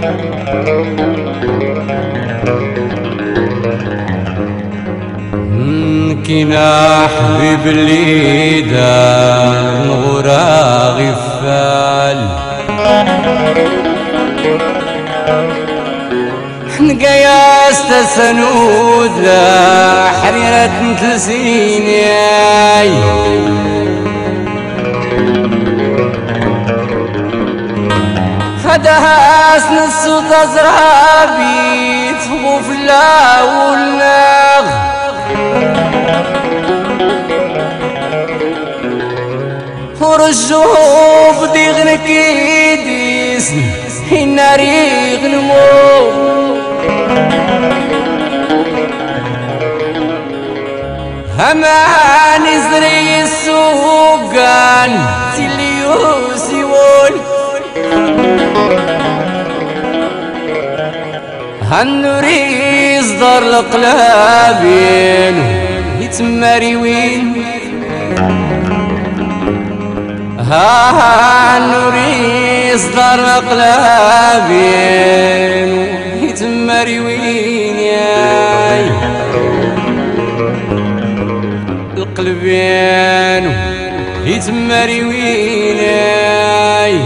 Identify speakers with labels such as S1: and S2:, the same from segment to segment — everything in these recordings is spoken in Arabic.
S1: كنا حبيب اللي دار نورا غفال نقيا استسنود لا حريرة متلسيني خدها اسن الصوت ازرابي تفغو في الله والناغ ورجوه بدي غنك يديس النار يغنمو همان زري السوقان تليوسي وول هالنوري يصدر القلابين يتماري وين هالنوري يصدر القلابين يتماري وين ياي القلبين يتماري وين ياي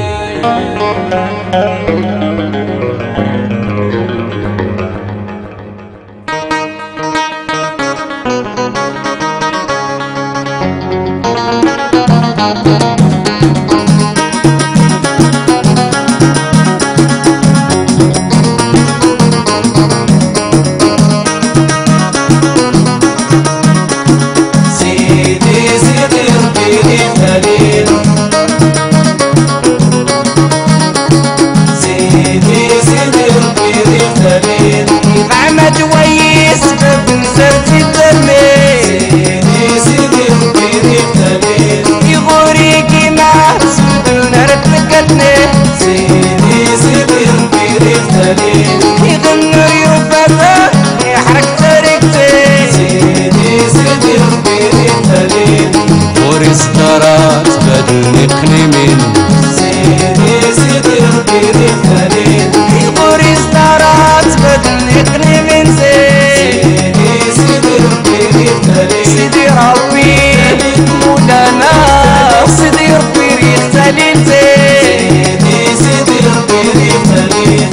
S1: ورسترات بدل نقنمين سيدي سيدي ربي رفتالين ورسترات بدل نقنمين سيدي سيدي ربي رفتالين سيدي ربي مولانا سيدي ربي رفتالين سيدي سيدي ربي رفتالين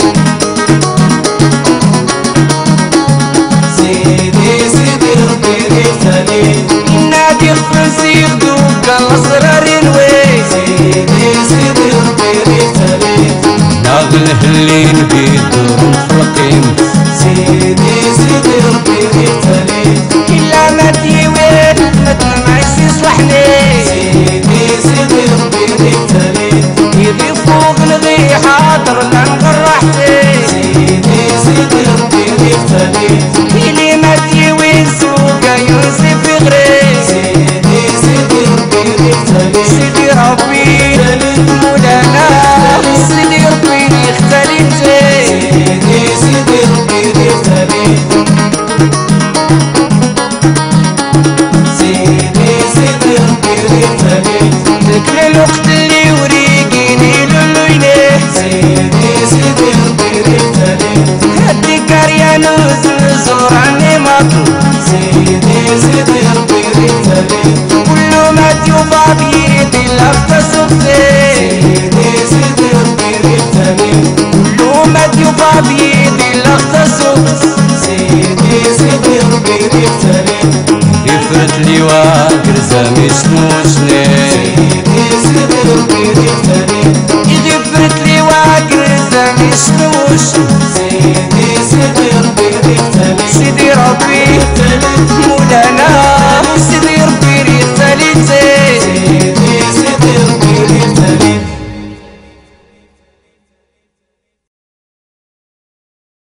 S1: سيدي سيدي ربي رفتالين نادي خفزي يغدوك الأسرار الوي سيدي سيدي ربي رفتالين ناغله اللي نبيدو مفرقين سيدي سيدي ربي رفتالين إلا ما تيوين ما تنمعيش يصلحني سيدي سيدي ربي رفتالين يضي فوق نغي حاضر لنقر راحتي سيدي سيدي ربي رفتالين إلي ما تيوين سوقا يوسف غري سيدي سيدي ربي رفتالين سيدي ربي مولانا سيدي ربي يختالين سيدي سيدي ربي رفتالين سيدي سيدي ربي رفتالين ذكر الوقت اللي وريقيني لولويني سيدي سيدي ربي رفتالين هدي كاريانو زور عني مطلوب سيدي سيدي ربي رفتالين كل ما تيوفى بيدي لفتا سوفتي سيدي سيدي ربي رفتالين كل ما تيوفى بيدي لفتا سوفت سيدي سيدي ربي رفتالين يفرت لي واقر زامي سنوشني سيدي سيدي ربي رفتالين